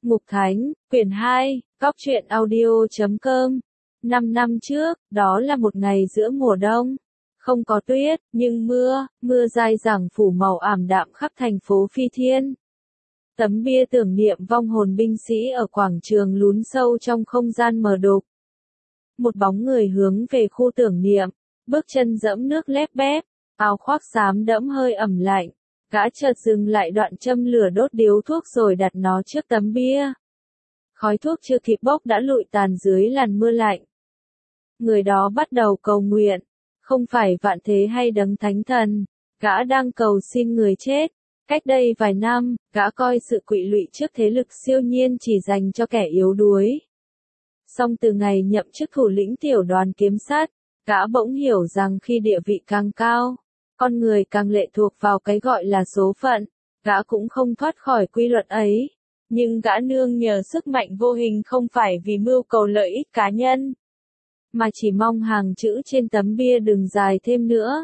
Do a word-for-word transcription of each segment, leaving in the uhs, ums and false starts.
Ngục Thánh, quyển hai, Cóc truyện audio chấm com. Năm năm trước, đó là một ngày giữa mùa đông. Không có tuyết, nhưng mưa, mưa dai dẳng phủ màu ảm đạm khắp thành phố Phi Thiên. Tấm bia tưởng niệm vong hồn binh sĩ ở quảng trường lún sâu trong không gian mờ đục. Một bóng người hướng về khu tưởng niệm, bước chân dẫm nước lép bép, áo khoác xám đẫm hơi ẩm lạnh. Gã chợt dừng lại đoạn châm lửa đốt điếu thuốc rồi đặt nó trước tấm bia. Khói thuốc chưa kịp bốc đã lụi tàn dưới làn mưa lạnh. Người đó bắt đầu cầu nguyện, không phải vạn thế hay đấng thánh thần, gã đang cầu xin người chết. Cách đây vài năm, gã coi sự quỵ lụy trước thế lực siêu nhiên chỉ dành cho kẻ yếu đuối. Song từ ngày nhậm chức thủ lĩnh tiểu đoàn kiếm sát, gã bỗng hiểu rằng khi địa vị càng cao, con người càng lệ thuộc vào cái gọi là số phận, gã cũng không thoát khỏi quy luật ấy. Nhưng gã nương nhờ sức mạnh vô hình không phải vì mưu cầu lợi ích cá nhân, mà chỉ mong hàng chữ trên tấm bia đừng dài thêm nữa.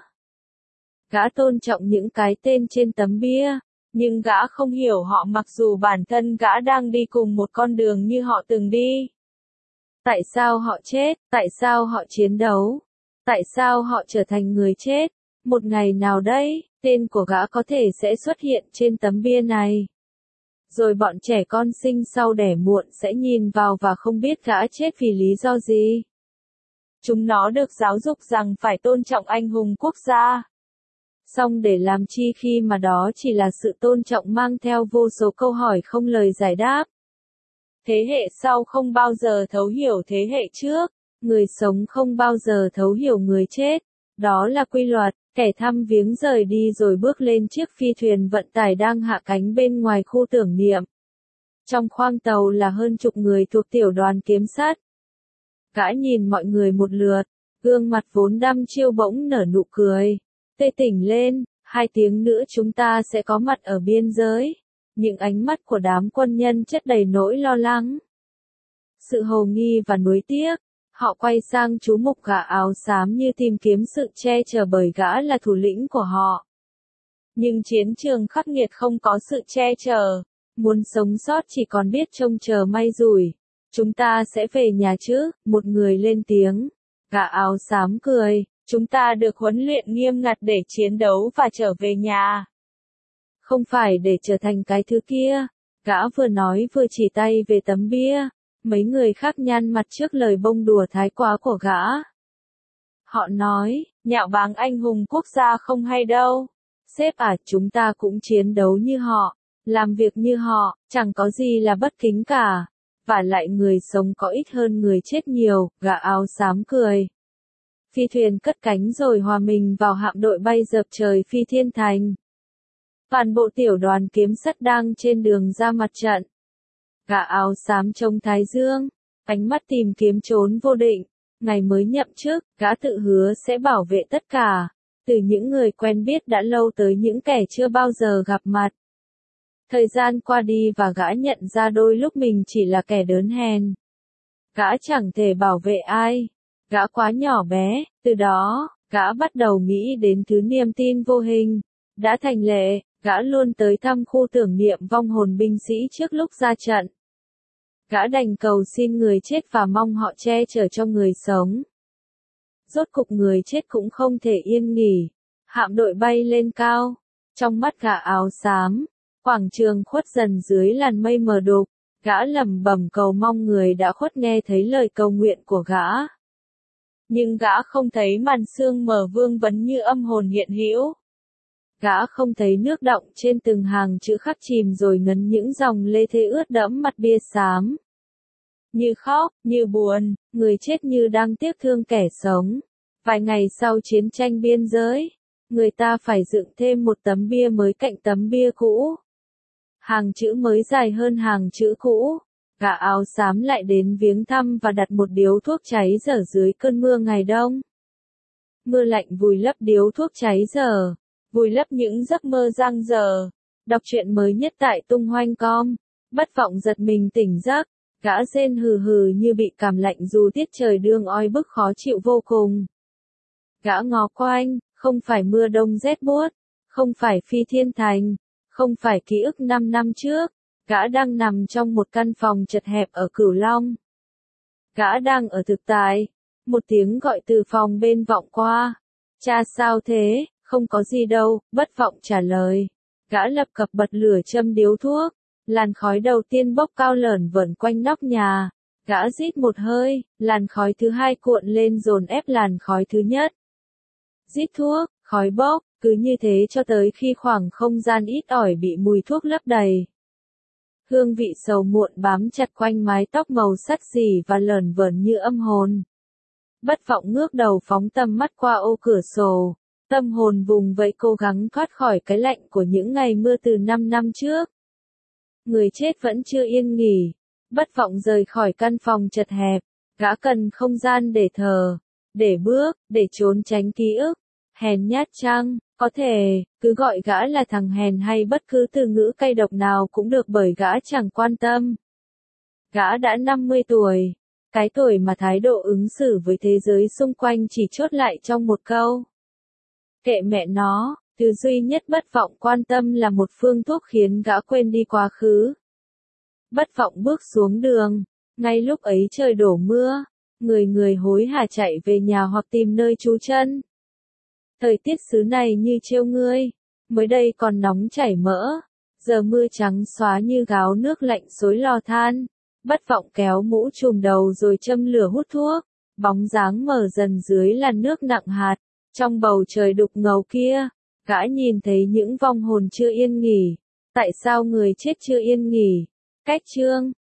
Gã tôn trọng những cái tên trên tấm bia, nhưng gã không hiểu họ mặc dù bản thân gã đang đi cùng một con đường như họ từng đi. Tại sao họ chết? Tại sao họ chiến đấu? Tại sao họ trở thành người chết? Một ngày nào đây, tên của gã có thể sẽ xuất hiện trên tấm bia này. Rồi bọn trẻ con sinh sau đẻ muộn sẽ nhìn vào và không biết gã chết vì lý do gì. Chúng nó được giáo dục rằng phải tôn trọng anh hùng quốc gia. Song để làm chi khi mà đó chỉ là sự tôn trọng mang theo vô số câu hỏi không lời giải đáp. Thế hệ sau không bao giờ thấu hiểu thế hệ trước, người sống không bao giờ thấu hiểu người chết. Đó là quy luật. Kẻ thăm viếng rời đi rồi bước lên chiếc phi thuyền vận tải đang hạ cánh bên ngoài khu tưởng niệm. Trong khoang tàu là hơn chục người thuộc tiểu đoàn kiếm sát. Gã nhìn mọi người một lượt, gương mặt vốn đăm chiêu bỗng nở nụ cười. Tê tỉnh lên, hai tiếng nữa chúng ta sẽ có mặt ở biên giới. Những ánh mắt của đám quân nhân chất đầy nỗi lo lắng, sự hồ nghi và nuối tiếc. Họ quay sang chú mục gã áo xám như tìm kiếm sự che chở bởi gã là thủ lĩnh của họ. Nhưng chiến trường khắc nghiệt không có sự che chở. Muốn sống sót chỉ còn biết trông chờ may rủi. Chúng ta sẽ về nhà chứ, một người lên tiếng. Gã áo xám cười, chúng ta được huấn luyện nghiêm ngặt để chiến đấu và trở về nhà. Không phải để trở thành cái thứ kia. Gã vừa nói vừa chỉ tay về tấm bia. Mấy người khác nhăn mặt trước lời bông đùa thái quá của gã. Họ nói, nhạo báng anh hùng quốc gia không hay đâu. Sếp à, chúng ta cũng chiến đấu như họ, làm việc như họ, chẳng có gì là bất kính cả. Và lại người sống có ít hơn người chết nhiều, gã áo xám cười. Phi thuyền cất cánh rồi hòa mình vào hạm đội bay dợp trời Phi Thiên Thành. Toàn bộ tiểu đoàn kiếm sắt đang trên đường ra mặt trận. Gã áo xám trông thái dương, ánh mắt tìm kiếm chốn vô định. Ngày mới nhậm chức, gã tự hứa sẽ bảo vệ tất cả, từ những người quen biết đã lâu tới những kẻ chưa bao giờ gặp mặt. Thời gian qua đi và gã nhận ra đôi lúc mình chỉ là kẻ đớn hèn. Gã chẳng thể bảo vệ ai, gã quá nhỏ bé. Từ đó, gã bắt đầu nghĩ đến thứ niềm tin vô hình. Đã thành lệ, gã luôn tới thăm khu tưởng niệm vong hồn binh sĩ trước lúc ra trận. Gã đành cầu xin người chết và mong họ che chở cho người sống. Rốt cục người chết cũng không thể yên nghỉ. Hạm đội bay lên cao. Trong mắt gã áo xám, quảng trường khuất dần dưới làn mây mờ đục. Gã lẩm bẩm cầu mong người đã khuất nghe thấy lời cầu nguyện của gã. Nhưng gã không thấy màn sương mờ vương vấn như âm hồn hiện hữu. Gã không thấy nước đọng trên từng hàng chữ khắc chìm rồi ngấn những dòng lê thê ướt đẫm mặt bia xám. Như khóc, như buồn, người chết như đang tiếc thương kẻ sống. Vài ngày sau chiến tranh biên giới, người ta phải dựng thêm một tấm bia mới cạnh tấm bia cũ. Hàng chữ mới dài hơn hàng chữ cũ. Gã áo xám lại đến viếng thăm và đặt một điếu thuốc cháy dở dưới cơn mưa ngày đông. Mưa lạnh vùi lấp điếu thuốc cháy dở, vùi lấp những giấc mơ giang dở. Đọc truyện mới nhất tại tung hoanh chấm com. Bất vọng giật mình tỉnh giấc, gã rên hừ hừ như bị cảm lạnh dù tiết trời đương oi bức khó chịu vô cùng. Gã ngó quanh, không phải mưa đông rét buốt, không phải Phi Thiên Thành, không phải ký ức năm năm trước, Gã đang nằm trong một căn phòng chật hẹp ở Cửu Long. Gã đang ở thực tại. Một tiếng gọi từ phòng bên vọng qua. Cha sao thế, không có gì đâu, Bất Vọng trả lời. Gã lập cập bật lửa châm điếu thuốc. Làn khói đầu tiên bốc cao lởn vởn quanh nóc nhà. Gã rít một hơi, làn khói thứ hai cuộn lên dồn ép làn khói thứ nhất. Rít thuốc, khói bốc, cứ như thế cho tới khi khoảng không gian ít ỏi bị mùi thuốc lấp đầy. Hương vị sầu muộn bám chặt quanh mái tóc màu sắt xỉ và lởn vởn như âm hồn. Bất Vọng ngước đầu phóng tầm mắt qua ô cửa sổ. Tâm hồn vùng vẫy cố gắng thoát khỏi cái lạnh của những ngày mưa từ năm năm trước. Người chết vẫn chưa yên nghỉ. Bất Vọng rời khỏi căn phòng chật hẹp. Gã cần không gian để thở, để bước, để trốn tránh ký ức. Hèn nhát chăng, có thể, cứ gọi gã là thằng hèn hay bất cứ từ ngữ cay độc nào cũng được bởi gã chẳng quan tâm. Gã đã năm mươi tuổi. Cái tuổi mà thái độ ứng xử với thế giới xung quanh chỉ chốt lại trong một câu. Kệ mẹ nó, thứ duy nhất Bất Vọng quan tâm là một phương thuốc khiến gã quên đi quá khứ. Bất Vọng bước xuống đường. Ngay lúc ấy trời đổ mưa. Người người hối hả chạy về nhà hoặc tìm nơi trú chân. Thời tiết xứ này như trêu ngươi. Mới đây còn nóng chảy mỡ. Giờ mưa trắng xóa như gáo nước lạnh xối lò than. Bất Vọng kéo mũ trùm đầu rồi châm lửa hút thuốc. Bóng dáng mờ dần dưới làn nước nặng hạt. Trong bầu trời đục ngầu kia, gã nhìn thấy những vong hồn chưa yên nghỉ. Tại sao người chết chưa yên nghỉ? Cách chương